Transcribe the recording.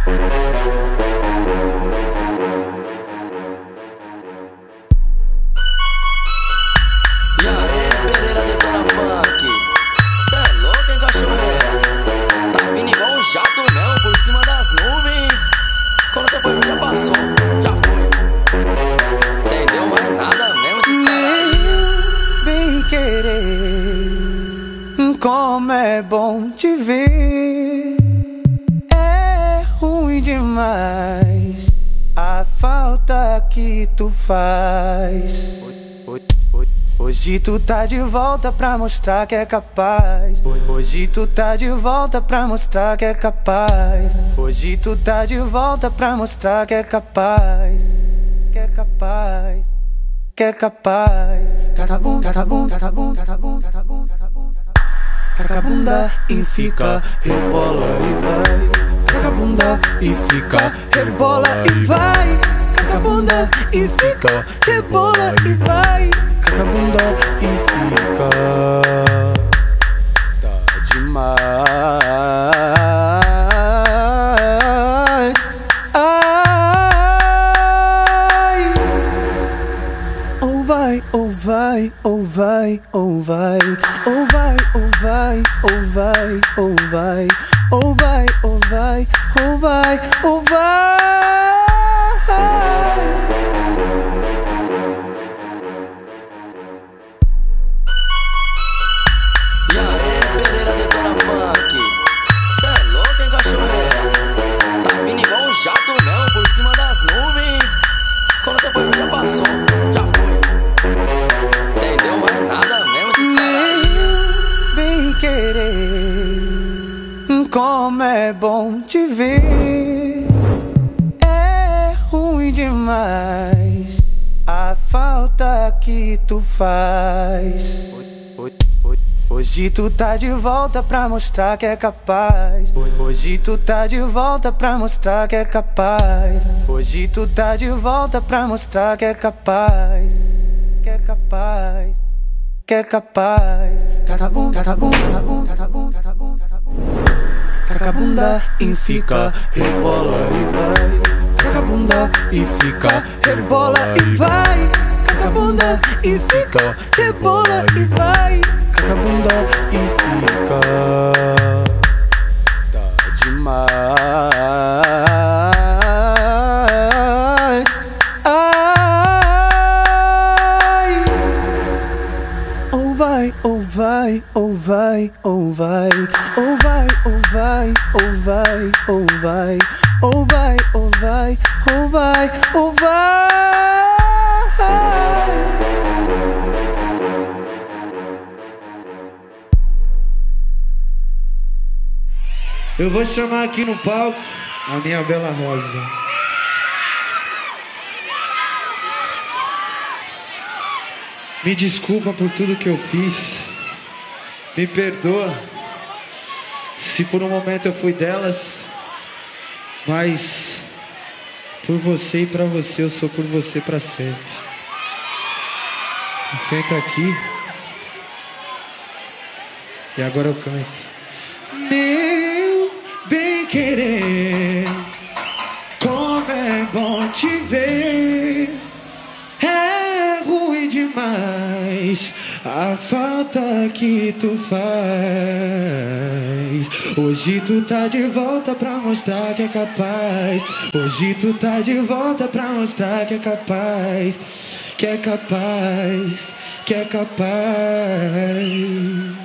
E aí, Pereira detona funk. Cê é louco, hein, cachorro? Tá vindo igual um jato mesmo por cima das nuvens. Quando você foi, já passou, já foi. Entendeu? Mas nada mesmo esses caras aí. Bem querer, como é bom te ver. É ruim demais a falta que tu faz. Hoje tu tá de volta pra mostrar que é capaz. Hoje tu tá de volta pra mostrar que é capaz. Hoje tu tá de volta pra mostrar que é capaz. Que é capaz. Que é capaz. Cacabum, cacabum, cacabum, cacabum, cacabum, cacabum. Cacabunda e fica, rebola e vai. Cacabunda e fica, rebola e vai. Cacabunda e fica, rebola e vai. Cacabunda e fica, tá demais. Ai, ou vai, ou vai, ou vai, ou vai, ou vai, ou vai, ou vai, ou vai, ou vai, ou vai, ou vai, ou vai. E aí, Pereira detona funk. Cê é louco, hein, cachorro? Tá vindo igual um jato mesmo por cima das nuvens. Quando você foi, já passou, já foi. Entendeu? Mas nada mesmo esses caras aí. Bem querer, como é bom te ver. É ruim demais a falta que tu faz. Hoje tu tá de volta pra mostrar que é capaz. Hoje tu tá de volta pra mostrar que é capaz. Hoje tu tá de volta pra mostrar que é capaz. Que é capaz. Que é capaz. Cacabum, cacabum, cacabum, cacabum, cacabum, cacabum. Cacabunda e fica, rebola e vai. Cacabunda e fica, rebola e vai. Cacabunda e fica, rebola e vai. Cacabunda e fica, tá demais. Ai, ou vai, ou vai, ou vai, ou vai, ou vai, ou vai, ou vai, ou vai, ou vai, ou vai, ou vai, ou vai. Eu vou chamar aqui no palco a minha bela Rosa. Me desculpa por tudo que eu fiz. Me perdoa se por um momento eu fui delas. Mas por você e pra você eu sou por você pra sempre. Senta aqui. E agora eu canto. Meu bem querer, como é bom te ver. É ruim demais a falta que tu faz. Hoje tu tá de volta pra mostrar que é capaz. Hoje tu tá de volta pra mostrar que é capaz. Que é capaz, que é capaz.